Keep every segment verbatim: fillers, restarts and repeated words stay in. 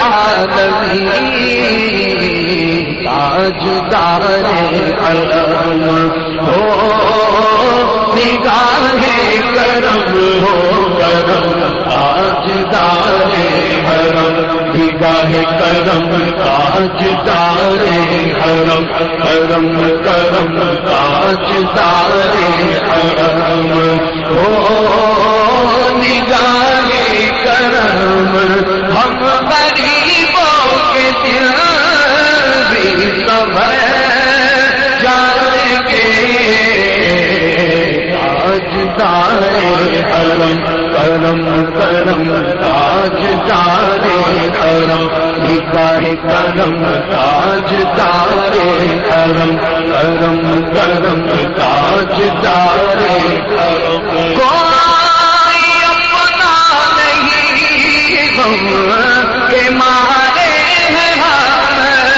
العالمین تاجدار حرم ہو نگاہ کرم ہو کرم تاجدار حرم نگاہ کرم تاجدار حرم کرم کرم تاجدار حرم ہو نگاہ کرم ہم غریبوں کے دل بھی سمجھ جائیں گے تاجدار حرم کرم کرم تاجدار حرم نگاہ کرم تاجدار حرم کرم کرم تاجدار حرم کوئی اپنا نہیں غم کے مارے ہیں ہم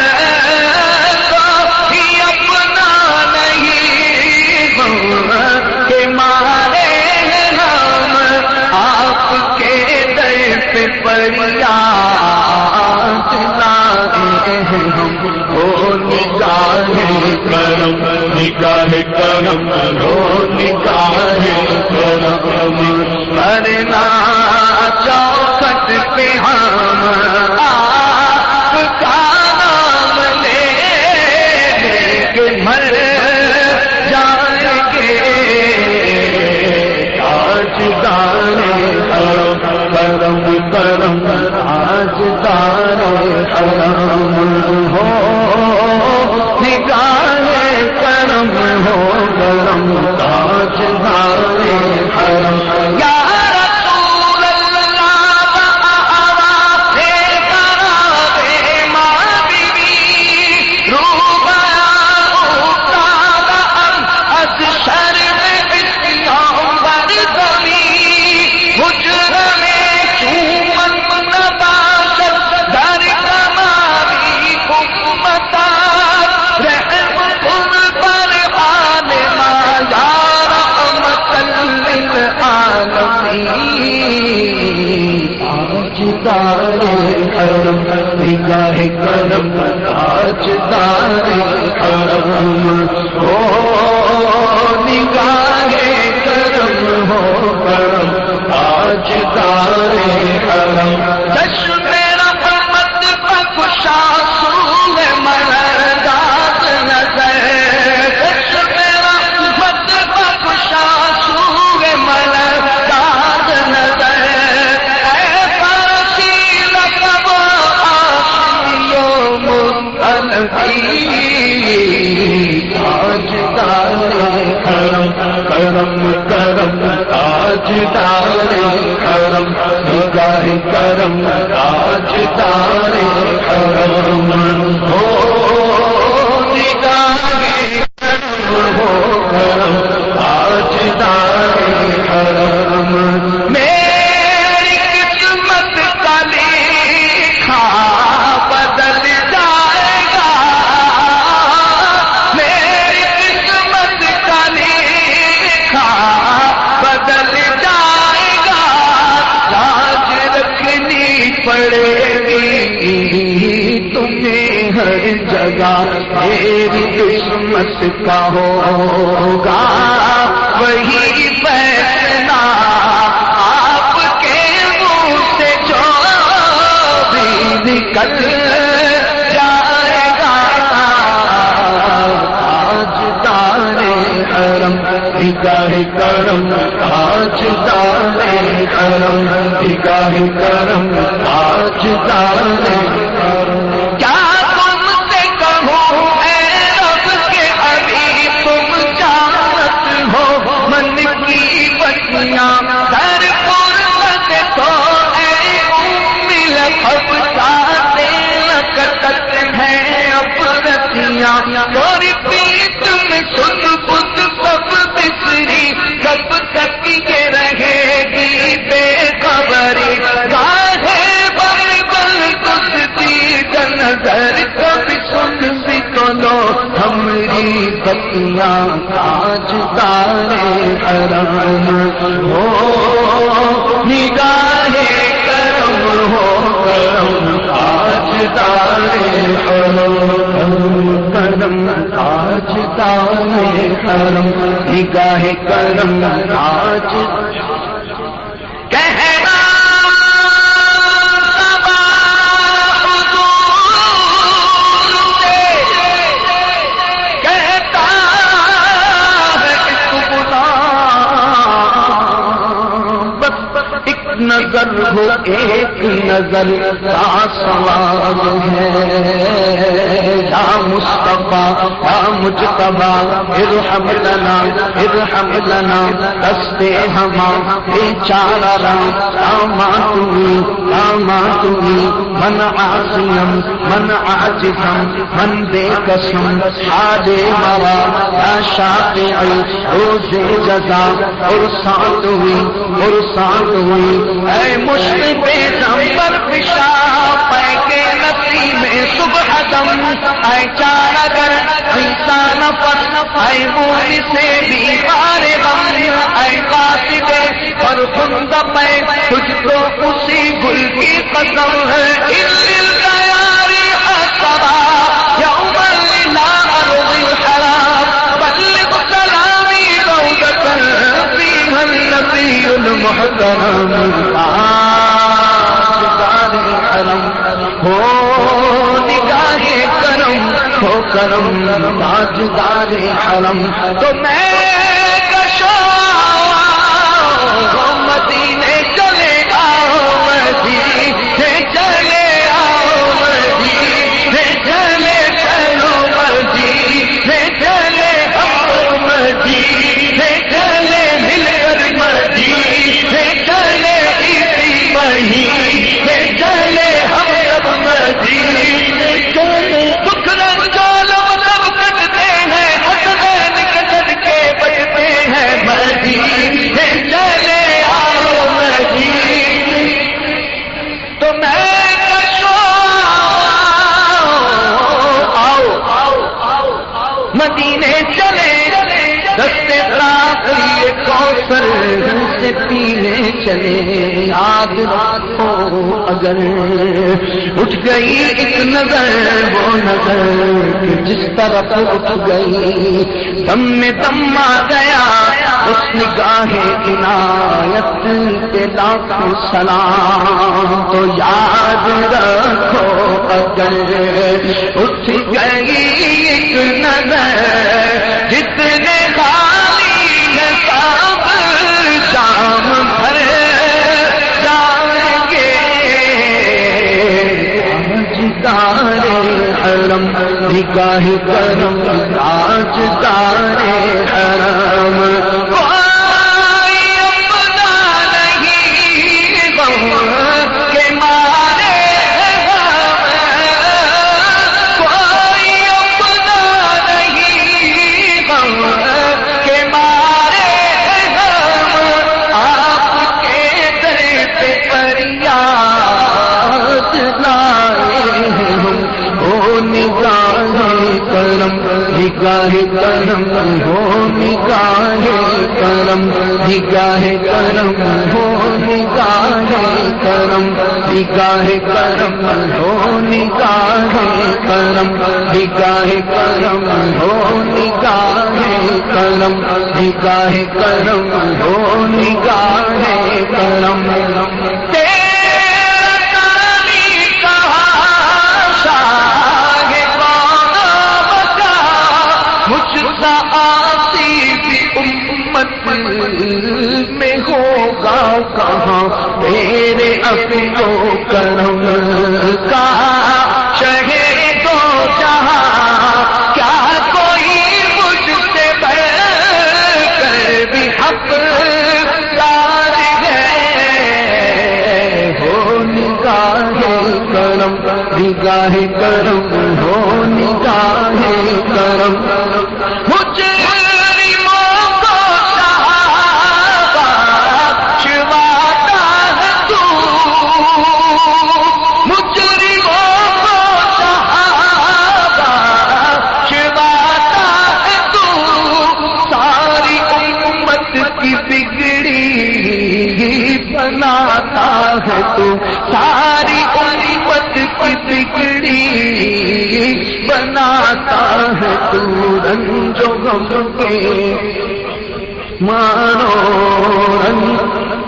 کوئی اپنا نہیں غم کے مارے ہیں ہم آپ کے در پہ فریاد لائے ہیں ہم ہو نگاہ کرم نگاہ کرم ہو نگاہ کرم مرنا چوکھٹ پہ ہم آپ کا نام لے کے مر جائیں گے تاجدار حرم کرم کرم تاجدار حرم ہو نگاہ کرم ہو کرم تاجدار حرم یا رسول اللہ آواز کرے ماں بیوی روح افتاد از شرم پیغمبر زمین حجر میں چومن نباشت در کماری حکمتا رحم کن پر آل ما یا رحمت للعالمین تاجدار حرم نگاہ کرم تاجدار حرم ہو نگاہ کرم ہو کرم تاجدار حرم چشم رحمت بخشا سوگ مرداد نظر چشم رحمت بخشا سوگ مرداد نظر اے فرسی لقب آشیو مطلقی تاجدار حرم کرم کرم تاجدار حرم نگاہ کرم تاجدار حرم ہو نگاہ کرم ہو کرم تاجدار حرم میری قسمت کا لکھا بدل جائے گا میری قسمت کا لکھا بدل جائے گا لاج رکھنی پڑے گی تمہیں ہر جگہ میری قسمت کا ہوگا وہی فیصلہ آپ کے منہ سے جو بھی نکل جائے گا تاجدار حرم نگاہ کرم تاجدار حرم نگاہ کرم تاجدار حرم کیا تم سے کہوں اے رب کے حبیب تم جانت ہو من کی بچیاں در فرصت تو اے ام لقب ساتے لکتت ہیں اپرتیاں اور پیٹ میں سن بت سب بسری کب تک یہ رہے گی بے خبری گاہے بل بل کستی نظر کبھی سن بھی تو لو ہمری بتیاں تاجدار حرم ہو نگاہ کرم ہو کرم تاجدار حرم نگاہ کرم تاج کہنا نظر ہو ایک نظر کا سوال ہے یا مصطفیٰ یا مجتبیٰ ارحم لنا ارحم لنا دستے ہما بیچارہ راں تاما تمی تاما تمی من عاصیم من عاجزم من بے قسم حال مرا یا شافعی روز جزا فرصات ہوئی فرصات ہوئی اے مشرق پیغمبر پیشاب پے کے نسی میں صبح دم اے چار اگر عیسیٰ نفس اے مولی سے بیمار غم اے قاصد پر خند پے تجھ کو اسی گل کی قسم ہے الل دیاری حسبا یوم لنا ارض الحرام بلغ سلامی روضة فیہا النبی المحترم تاجدار حرم ہو نگاہ کرم ہو کرم تاجدار حرم تو میں کشو مدینے چلے آؤ مدینے چلے آؤ مدینے چلے چلو مدینے چلے آؤ مدینے چلے مل کر مدینے چلے اسی مہینے چلے ہم سب مدینے چلے دکھ رنجال مطلب کٹتے ہیں حسنین کے صدقے بچتے ہیں مدینے چلے آؤ مدینے تو میں کشو آؤ مدینے چلے دستے راکھیے کوثر سے پینے چلے یاد رکھو اگر اٹھ گئی ایک نظر وہ نظر جس طرف اٹھ گئی دم میں دم آ گیا اس نگاہ عنایت پہ لاکھوں سلام تو یاد رکھو اگر اٹھ گئی ایک نظر جتنے خالی ہے سب جام بھر جائیں گے تاجدار حرم نگاہ کرم تاجدار حرم کوئی اپنا نہیں غم کے مارے کوئی اپنا نہیں غم کے مارے ہم آپ کے در پہ فریاد لائے ہم او نگاہ کرم نگاہ کرم ہو نگاہ کرم نگاہ کرم ہو نگاہ کرم نگاہ کرم ہو نگاہ کرم نگاہ کرم ہو نگاہ کرم نگاہ کرم ہو نگاہ کرم میں ہوگا کہاں تیرے اپنو کرم کا شہر تو جہاں کیا کوئی مجھ سے بڑھ کر بھی حق دار ہے ہو نگاہ کرم نگاہ کرم ہو نگاہ کرم مجھے بناتا ہے تو ساری امت کی بگڑی بنا لاتا ہے تو رنج و غم کے مارو رنج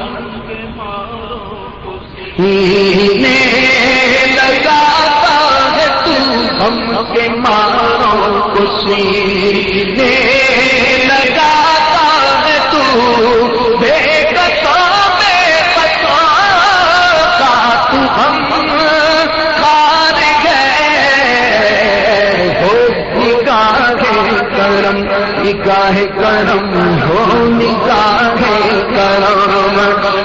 سینے لگاتا ہے تو ہم کے مارو کو سینے لگاتا ہے تو بے قصا بے قصا کا تو ہم خار گئے ہو نگاہ کرم نگاہ کرم ہو نگاہ کرم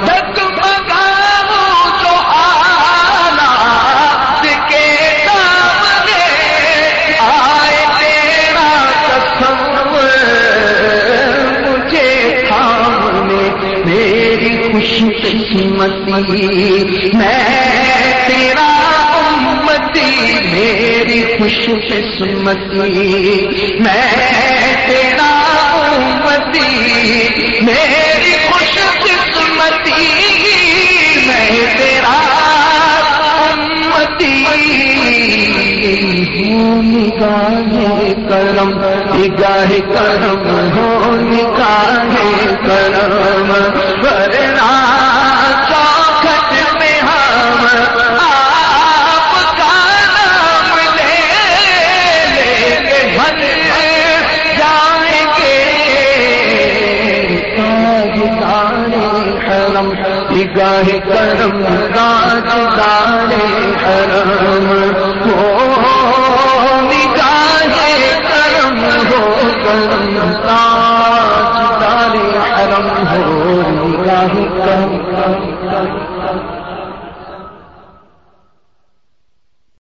قسمتی میں تیرا امتی میری خوش قسمتی میں تیرا امتی میری خوش قسمتی میں تیرا امتی ہوں نگاہ کرم نگاہ کرم ہو نگاہ کرم ورنہ چوکھٹ میں ہم آپ کا نام لے لے کے بھر جائیں گے تاجدار حرم نگاہ کرم تاجدار حرم ہو نگاہ کرم ہو کرم تاجدار حرم ہو نگاہ کرم